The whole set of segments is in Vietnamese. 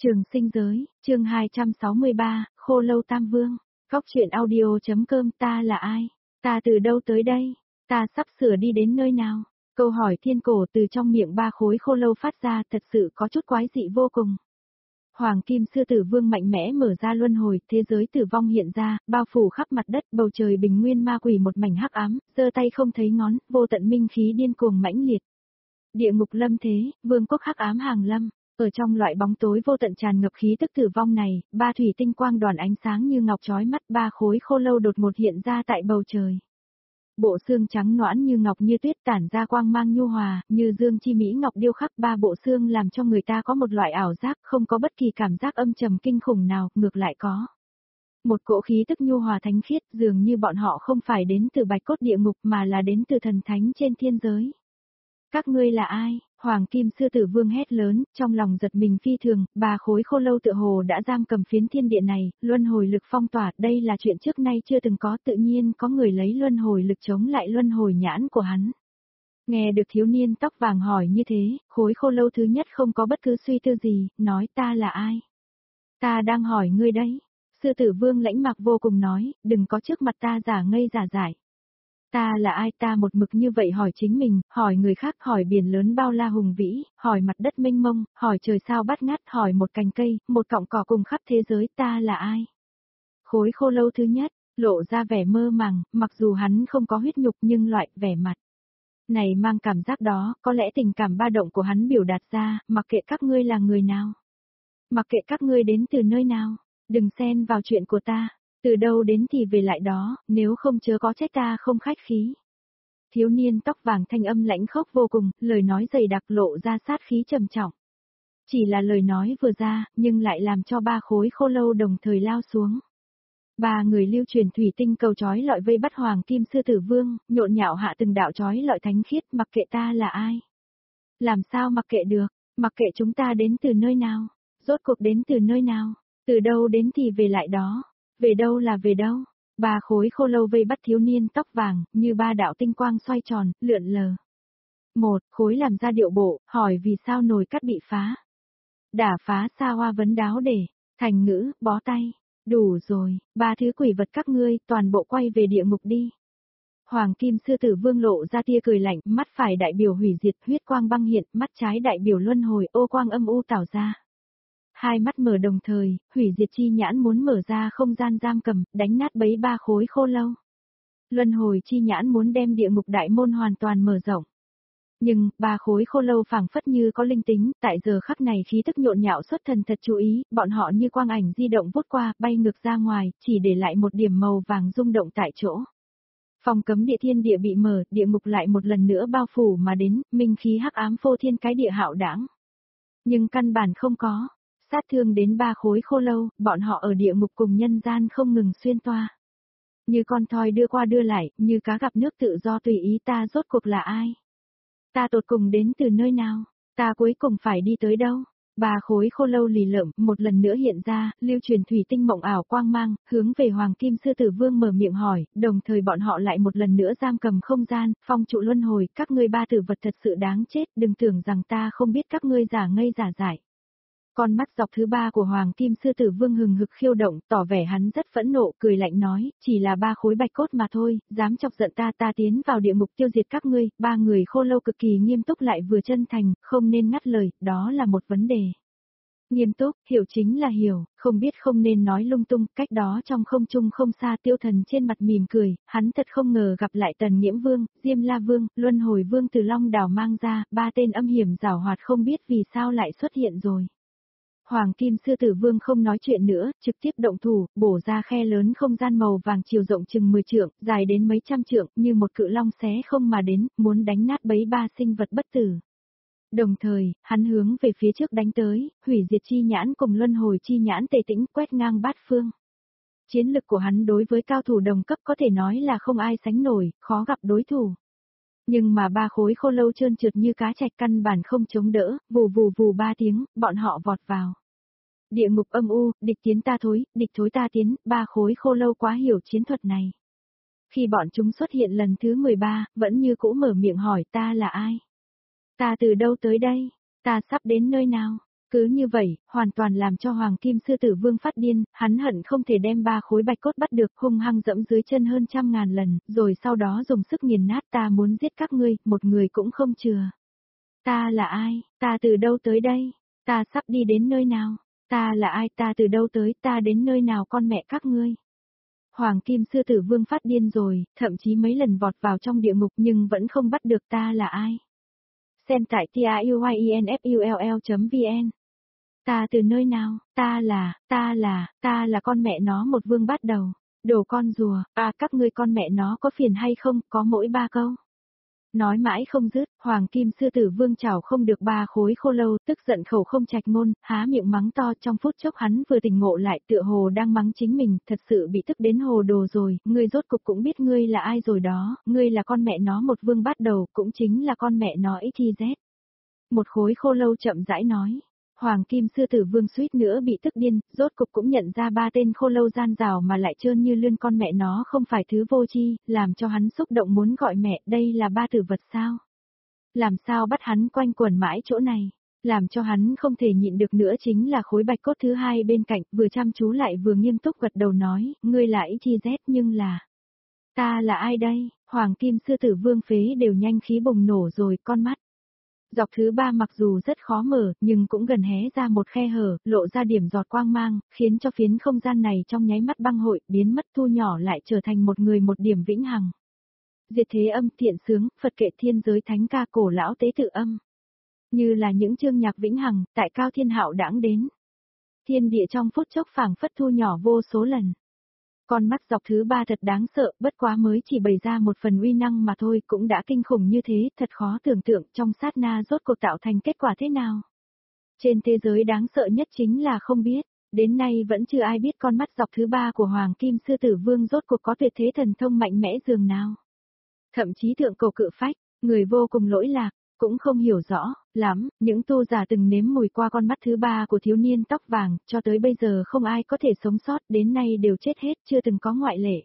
Trường sinh giới, chương 263, Khô Lâu Tam Vương. Góc truyện audio.com. Ta là ai? Ta từ đâu tới đây? Ta sắp sửa đi đến nơi nào? Câu hỏi thiên cổ từ trong miệng ba khối khô lâu phát ra thật sự có chút quái dị vô cùng. Hoàng Kim Sư Tử Vương mạnh mẽ mở ra luân hồi, thế giới tử vong hiện ra, bao phủ khắp mặt đất, bầu trời bình nguyên ma quỷ một mảnh hắc ám, giơ tay không thấy ngón, vô tận minh khí điên cuồng mãnh liệt. Địa ngục lâm thế, vương quốc hắc ám hàng lâm. Ở trong loại bóng tối vô tận tràn ngập khí tức tử vong này, ba thủy tinh quang đoàn ánh sáng như ngọc chói mắt, ba khối khô lâu đột ngột hiện ra tại bầu trời. Bộ xương trắng nõn như ngọc như tuyết tản ra quang mang nhu hòa, như dương chi mỹ ngọc điêu khắc, ba bộ xương làm cho người ta có một loại ảo giác, không có bất kỳ cảm giác âm trầm kinh khủng nào, ngược lại có một cỗ khí tức nhu hòa thánh khiết, dường như bọn họ không phải đến từ bạch cốt địa ngục mà là đến từ thần thánh trên thiên giới. Các ngươi là ai? Hoàng Kim Sư Tử Vương hét lớn, trong lòng giật mình phi thường, ba khối khô lâu tựa hồ đã giam cầm phiến thiên địa này, luân hồi lực phong tỏa, đây là chuyện trước nay chưa từng có, tự nhiên có người lấy luân hồi lực chống lại luân hồi nhãn của hắn. Nghe được thiếu niên tóc vàng hỏi như thế, khối khô lâu thứ nhất không có bất cứ suy tư gì, nói ta là ai? Ta đang hỏi ngươi đấy. Sư Tử Vương lãnh mặc vô cùng nói, đừng có trước mặt ta giả ngây giả dại. Ta là ai? Ta một mực như vậy hỏi chính mình, hỏi người khác, hỏi biển lớn bao la hùng vĩ, hỏi mặt đất mênh mông, hỏi trời sao bát ngát, hỏi một cành cây, một cọng cỏ cùng khắp thế giới, ta là ai? Khối khô lâu thứ nhất, lộ ra vẻ mơ màng, mặc dù hắn không có huyết nhục nhưng loại vẻ mặt này mang cảm giác đó, có lẽ tình cảm ba động của hắn biểu đạt ra, mặc kệ các ngươi là người nào, mặc kệ các ngươi đến từ nơi nào, đừng xen vào chuyện của ta. Từ đâu đến thì về lại đó, nếu không chớ có trách ta không khách khí. Thiếu niên tóc vàng thanh âm lãnh khốc vô cùng, lời nói dày đặc lộ ra sát khí trầm trọng. Chỉ là lời nói vừa ra, nhưng lại làm cho ba khối khô lâu đồng thời lao xuống. Ba người lưu truyền thủy tinh cầu chói lọi vây bắt Hoàng Kim Sư Tử Vương, nhộn nhạo hạ từng đạo chói lọi thánh khiết, mặc kệ ta là ai. Làm sao mặc kệ được, mặc kệ chúng ta đến từ nơi nào, rốt cuộc đến từ nơi nào, từ đâu đến thì về lại đó. Về đâu là về đâu? Ba khối khô lâu vây bắt thiếu niên tóc vàng, như ba đạo tinh quang xoay tròn, lượn lờ. Một khối làm ra điệu bộ, hỏi vì sao nồi cắt bị phá. Đả phá xa hoa vấn đáo để, thành ngữ, bó tay. Đủ rồi, ba thứ quỷ vật các ngươi, toàn bộ quay về địa ngục đi. Hoàng Kim Sư Tử Vương lộ ra tia cười lạnh, mắt phải đại biểu hủy diệt, huyết quang băng hiện, mắt trái đại biểu luân hồi, ô quang âm u tảo ra. Hai mắt mở đồng thời, hủy diệt chi nhãn muốn mở ra không gian giam cầm, đánh nát bấy ba khối khô lâu. Luân hồi chi nhãn muốn đem địa ngục đại môn hoàn toàn mở rộng. Nhưng, ba khối khô lâu phảng phất như có linh tính, tại giờ khắc này khí tức nhộn nhạo xuất thần thật chú ý, bọn họ như quang ảnh di động vút qua, bay ngược ra ngoài, chỉ để lại một điểm màu vàng rung động tại chỗ. Phòng cấm địa thiên địa bị mở, địa ngục lại một lần nữa bao phủ mà đến, minh khí hắc ám phô thiên cái địa hạo đãng. Nhưng căn bản không có. Sát thương đến ba khối khô lâu, bọn họ ở địa ngục cùng nhân gian không ngừng xuyên toa. Như con thoi đưa qua đưa lại, như cá gặp nước tự do tùy ý, ta rốt cuộc là ai? Ta tột cùng đến từ nơi nào? Ta cuối cùng phải đi tới đâu? Ba khối khô lâu lì lợm một lần nữa hiện ra, lưu truyền thủy tinh mộng ảo quang mang, hướng về Hoàng Kim Sư Tử Vương mở miệng hỏi, đồng thời bọn họ lại một lần nữa giam cầm không gian, phong trụ luân hồi, các ngươi ba tử vật thật sự đáng chết, đừng tưởng rằng ta không biết các ngươi giả ngây giả dại. Con mắt dọc thứ ba của Hoàng Kim Sư Tử Vương hừng hực khiêu động, tỏ vẻ hắn rất phẫn nộ, cười lạnh nói, chỉ là ba khối bạch cốt mà thôi, dám chọc giận ta, ta tiến vào địa ngục tiêu diệt các ngươi. Ba người khô lâu cực kỳ nghiêm túc lại vừa chân thành, không nên ngắt lời, đó là một vấn đề. Nghiêm túc, hiểu chính là hiểu, không biết không nên nói lung tung, cách đó trong không trung không xa Tiêu Thần trên mặt mỉm cười, hắn thật không ngờ gặp lại Tần Nghiễm Vương, Diêm La Vương, Luân Hồi Vương từ Long Đảo mang ra, ba tên âm hiểm giảo hoạt không biết vì sao lại xuất hiện rồi. Hoàng Kim Sư Tử Vương không nói chuyện nữa, trực tiếp động thủ, bổ ra khe lớn không gian màu vàng chiều rộng chừng 10 trượng, dài đến mấy trăm trượng, như một cự long xé không mà đến, muốn đánh nát bấy ba sinh vật bất tử. Đồng thời, hắn hướng về phía trước đánh tới, hủy diệt chi nhãn cùng luân hồi chi nhãn tề tĩnh quét ngang bát phương. Chiến lực của hắn đối với cao thủ đồng cấp có thể nói là không ai sánh nổi, khó gặp đối thủ. Nhưng mà ba khối khô lâu trơn trượt như cá trạch căn bản không chống đỡ, vù vù vù ba tiếng, bọn họ vọt vào. Địa ngục âm u, địch tiến ta thối, địch thối ta tiến, ba khối khô lâu quá hiểu chiến thuật này. Khi bọn chúng xuất hiện lần thứ 13, vẫn như cũ mở miệng hỏi ta là ai? Ta từ đâu tới đây? Ta sắp đến nơi nào? Cứ như vậy, hoàn toàn làm cho Hoàng Kim Sư Tử Vương phát điên, hắn hận không thể đem 3 khối bạch cốt bắt được, hung hăng dẫm dưới chân hơn 100.000 lần, rồi sau đó dùng sức nghiền nát. Ta muốn giết các ngươi, một người cũng không chừa. Ta là ai? Ta từ đâu tới đây? Ta sắp đi đến nơi nào? Ta là ai? Ta từ đâu tới? Ta đến nơi nào con mẹ các ngươi? Hoàng Kim Sư Tử Vương phát điên rồi, thậm chí mấy lần vọt vào trong địa ngục nhưng vẫn không bắt được. Ta là ai? Xem tại tiuyinfull.vn. Ta từ nơi nào? Ta là con mẹ nó một vương bắt đầu. Đồ con rùa, các ngươi con mẹ nó có phiền hay không, có mỗi 3 câu. Nói mãi không dứt, Hoàng Kim Sư Tử Vương chảo không được 3 khối khô lâu, tức giận khẩu không trạch ngôn, há miệng mắng to. Trong phút chốc hắn vừa tỉnh ngộ lại, tựa hồ đang mắng chính mình, thật sự bị tức đến hồ đồ rồi. Ngươi rốt cục cũng biết ngươi là ai rồi đó, ngươi là con mẹ nó một vương bắt đầu, cũng chính là con mẹ nó XYZ. Một khối khô lâu chậm rãi nói. Hoàng Kim Sư Tử Vương suýt nữa bị tức điên, rốt cục cũng nhận ra 3 tên khô lâu gian rào mà lại trơn như lươn con mẹ nó không phải thứ vô tri, làm cho hắn xúc động muốn gọi mẹ. Đây là 3 tử vật sao? Làm sao bắt hắn quanh quẩn mãi chỗ này? Làm cho hắn không thể nhịn được nữa chính là khối bạch cốt thứ 2 bên cạnh, vừa chăm chú lại vừa nghiêm túc gật đầu nói, ngươi là XYZ nhưng là... Ta là ai đây? Hoàng Kim Sư Tử Vương phế đều nhanh khí bùng nổ rồi, con mắt. Dọc thứ 3 mặc dù rất khó mở, nhưng cũng gần hé ra một khe hở, lộ ra điểm giọt quang mang, khiến cho phiến không gian này trong nháy mắt băng hội, biến mất thu nhỏ lại trở thành một người một điểm vĩnh hằng. Diệt thế âm, thiện sướng, Phật kệ thiên giới thánh ca cổ lão tế tự âm. Như là những chương nhạc vĩnh hằng, tại cao thiên hạo đãng đến. Thiên địa trong phút chốc phảng phất thu nhỏ vô số lần. Con mắt dọc thứ 3 thật đáng sợ, bất quá mới chỉ bày ra một phần uy năng mà thôi, cũng đã kinh khủng như thế, thật khó tưởng tượng trong sát na rốt cuộc tạo thành kết quả thế nào. Trên thế giới đáng sợ nhất chính là không biết, đến nay vẫn chưa ai biết con mắt dọc thứ 3 của Hoàng Kim Sư Tử Vương rốt cuộc có tuyệt thế thần thông mạnh mẽ dường nào. Thậm chí thượng cổ cự phách, người vô cùng lỗi lạc, cũng không hiểu rõ lắm, những tu giả từng nếm mùi qua con mắt thứ 3 của thiếu niên tóc vàng, cho tới bây giờ không ai có thể sống sót, đến nay đều chết hết, chưa từng có ngoại lệ.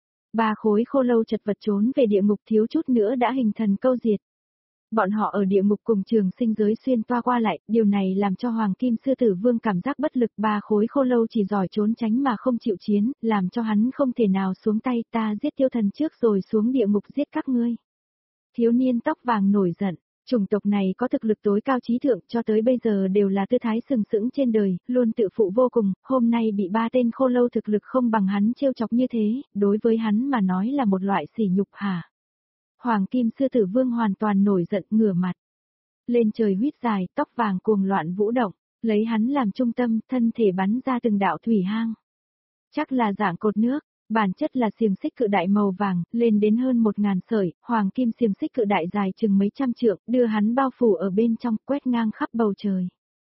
3 khối khô lâu chật vật trốn về địa ngục, thiếu chút nữa đã hình thần câu diệt. Bọn họ ở địa ngục cùng trường sinh giới xuyên toa qua lại, điều này làm cho Hoàng Kim Sư Tử Vương cảm giác bất lực. 3 khối khô lâu chỉ giỏi trốn tránh mà không chịu chiến, làm cho hắn không thể nào xuống tay. Ta giết tiêu thần trước rồi xuống địa ngục giết các ngươi. Thiếu niên tóc vàng nổi giận. Chủng tộc này có thực lực tối cao trí thượng, cho tới bây giờ đều là tư thái sừng sững trên đời, luôn tự phụ vô cùng, hôm nay bị 3 tên khô lâu thực lực không bằng hắn trêu chọc như thế, đối với hắn mà nói là một loại sỉ nhục hả? Hoàng Kim Sư Tử Vương hoàn toàn nổi giận, ngửa mặt lên trời huýt dài, tóc vàng cuồng loạn vũ động, lấy hắn làm trung tâm, thân thể bắn ra từng đạo thủy hang. Chắc là dạng cột nước. Bản chất là xiềng xích cự đại màu vàng, lên đến hơn 1.000 sợi, hoàng kim xiềng xích cự đại dài chừng mấy trăm trượng, đưa hắn bao phủ ở bên trong, quét ngang khắp bầu trời.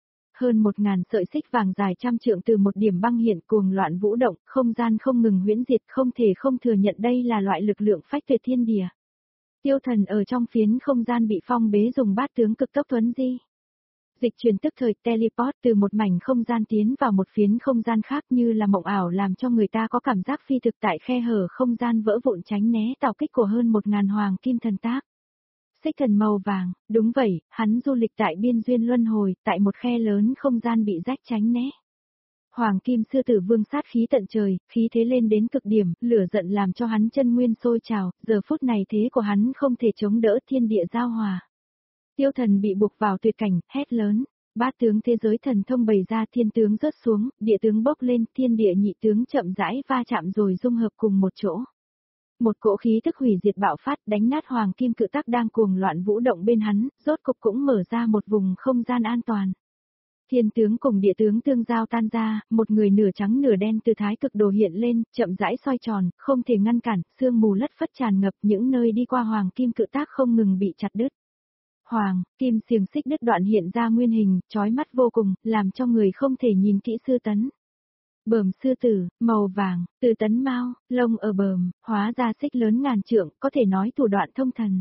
Hơn 1.000 sợi xích vàng dài trăm trượng từ một điểm băng hiện cuồng loạn vũ động, không gian không ngừng huyễn diệt, không thể không thừa nhận đây là loại lực lượng phách tuyệt thiên địa. Tiêu thần ở trong phiến không gian bị phong bế dùng bát tướng cực tốc thuấn di. Dịch chuyển tức thời teleport từ một mảnh không gian tiến vào một phiến không gian khác như là mộng ảo, làm cho người ta có cảm giác phi thực tại khe hở không gian vỡ vụn tránh né tào kích của hơn 1.000 hoàng kim thần tác. Xích thần màu vàng, đúng vậy, hắn du lịch tại biên duyên luân hồi, tại một khe lớn không gian bị rách tránh né. Hoàng Kim Sư Tử Vương sát khí tận trời, khí thế lên đến cực điểm, lửa giận làm cho hắn chân nguyên sôi trào, giờ phút này thế của hắn không thể chống đỡ, thiên địa giao hòa. Tiêu thần bị buộc vào tuyệt cảnh, hét lớn. Bát tướng thế giới thần thông bày ra, thiên tướng rớt xuống, địa tướng bốc lên, thiên địa nhị tướng chậm rãi va chạm rồi dung hợp cùng một chỗ. Một cỗ khí tức hủy diệt bạo phát, đánh nát hoàng kim cự tác đang cuồng loạn vũ động bên hắn, rốt cục cũng mở ra một vùng không gian an toàn. Thiên tướng cùng địa tướng tương giao tan ra, một người nửa trắng nửa đen từ thái cực đồ hiện lên, chậm rãi xoay tròn, không thể ngăn cản, sương mù lất phất tràn ngập, những nơi đi qua hoàng kim cự tác không ngừng bị chặt đứt. Hoàng, kim xiềng xích đứt đoạn hiện ra nguyên hình, chói mắt vô cùng, làm cho người không thể nhìn kỹ. Sư tấn. Bờm sư tử, màu vàng, từ tấn mao, lông ở bờm, hóa ra xích lớn ngàn trượng, có thể nói thủ đoạn thông thần.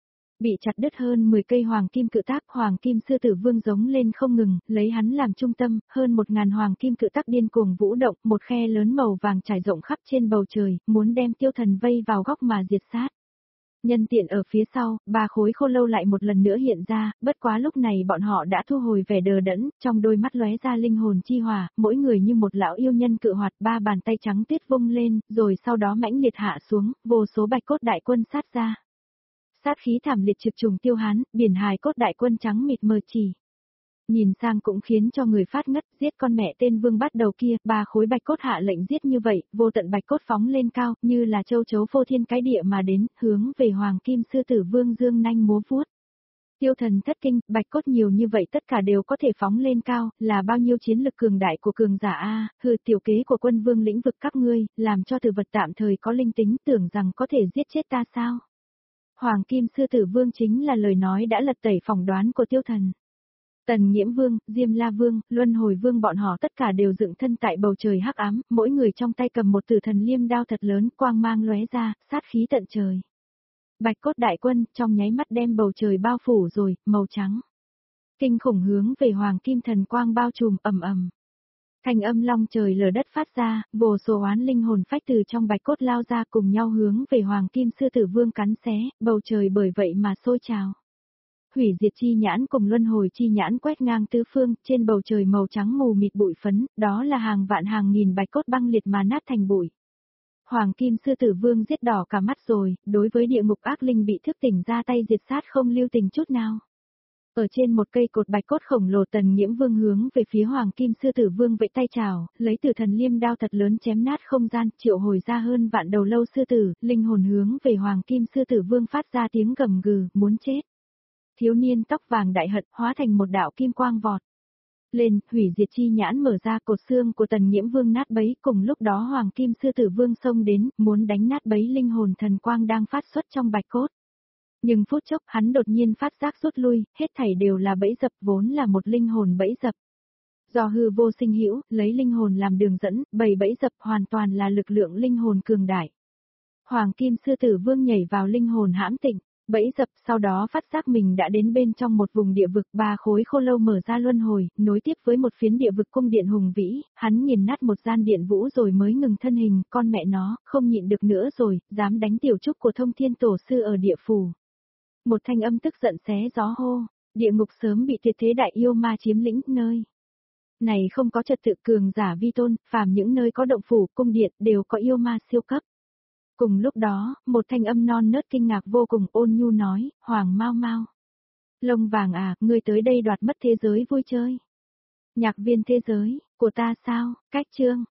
Bị chặt đứt hơn 10 cây hoàng kim cự tác, Hoàng Kim Sư Tử Vương giống lên không ngừng, lấy hắn làm trung tâm, hơn 1.000 hoàng kim cự tác điên cuồng vũ động, một khe lớn màu vàng trải rộng khắp trên bầu trời, muốn đem tiêu thần vây vào góc mà diệt sát. Nhân tiện ở phía sau, 3 khối khô lâu lại một lần nữa hiện ra, bất quá lúc này bọn họ đã thu hồi vẻ đờ đẫn, trong đôi mắt lóe ra linh hồn chi hỏa, mỗi người như một lão yêu nhân cự hoạt, 3 bàn tay trắng tuyết vung lên, rồi sau đó mãnh liệt hạ xuống, vô số bạch cốt đại quân sát ra. Sát khí thảm liệt trực trùng tiêu hán, biển hài cốt đại quân trắng mịt mờ chỉ. Nhìn sang cũng khiến cho người phát ngất, giết con mẹ tên vương bắt đầu kia, 3 khối bạch cốt hạ lệnh giết như vậy, vô tận bạch cốt phóng lên cao, như là châu chấu phô thiên cái địa mà đến, hướng về hoàng kim sư tử vương dương nanh múa vuốt. Tiêu thần thất kinh, bạch cốt nhiều như vậy tất cả đều có thể phóng lên cao, là bao nhiêu chiến lực cường đại của cường giả A, hừ tiểu kế của quân vương lĩnh vực các ngươi, làm cho tử vật tạm thời có linh tính tưởng rằng có thể giết chết ta sao. Hoàng kim sư tử vương chính là lời nói đã lật tẩy phỏng đoán của tiêu thần. Tần Nghiễm Vương, Diêm La Vương, Luân Hồi Vương bọn họ tất cả đều dựng thân tại bầu trời hắc ám, mỗi người trong tay cầm một tử thần liêm đao thật lớn, quang mang lóe ra, sát khí tận trời. Bạch cốt đại quân, trong nháy mắt đem bầu trời bao phủ rồi, màu trắng. Kinh khủng hướng về hoàng kim thần quang bao trùm ầm ầm. Thanh âm long trời lở đất phát ra, vô số oán linh hồn phách từ trong bạch cốt lao ra cùng nhau hướng về hoàng kim sư tử vương cắn xé, bầu trời bởi vậy mà sôi trào. Hủy diệt chi nhãn cùng luân hồi chi nhãn quét ngang tứ phương, trên bầu trời màu trắng mù mịt bụi phấn, đó là hàng vạn hàng nghìn bạch cốt băng liệt mà nát thành bụi. Hoàng kim sư tử vương giết đỏ cả mắt rồi, đối với địa ngục ác linh bị thức tỉnh ra tay diệt sát không lưu tình chút nào. Ở trên một cây cột bạch cốt khổng lồ Tần Nghiễm Vương hướng về phía Hoàng kim sư tử vương vẫy tay chào, lấy tử thần liêm đao thật lớn chém nát không gian, triệu hồi ra hơn vạn đầu lâu sư tử, linh hồn hướng về Hoàng kim sư tử vương phát ra tiếng gầm gừ, muốn chết. Thiếu niên tóc vàng đại hận hóa thành một đạo kim quang vọt lên, hủy diệt chi nhãn mở ra, cột xương của Tần Nghiễm Vương nát bấy, cùng lúc đó Hoàng kim sư tử vương xông đến, muốn đánh nát bấy linh hồn thần quang đang phát xuất trong bạch cốt. Nhưng phút chốc hắn đột nhiên phát giác rút lui, hết thảy đều là bẫy dập, vốn là một linh hồn bẫy dập. Do hư vô sinh hữu, lấy linh hồn làm đường dẫn, bẫy dập hoàn toàn là lực lượng linh hồn cường đại. Hoàng kim sư tử vương nhảy vào linh hồn hãm tịnh. Bẫy dập, sau đó phát giác mình đã đến bên trong một vùng địa vực, 3 khối khô lâu mở ra luân hồi, nối tiếp với một phiến địa vực cung điện hùng vĩ, hắn nghiền nát một gian điện vũ rồi mới ngừng thân hình, con mẹ nó, không nhịn được nữa rồi, dám đánh tiểu trúc của thông thiên tổ sư ở địa phủ. Một thanh âm tức giận xé gió hô, địa ngục sớm bị tuyệt thế đại yêu ma chiếm lĩnh, nơi này không có trật tự cường giả vi tôn, phàm những nơi có động phủ, cung điện đều có yêu ma siêu cấp. Cùng lúc đó, một thanh âm non nớt kinh ngạc vô cùng ôn nhu nói, Hoàng Mau Mau. Lông vàng à, ngươi tới đây đoạt mất thế giới vui chơi. Nhạc viên thế giới, của ta sao, cách chương.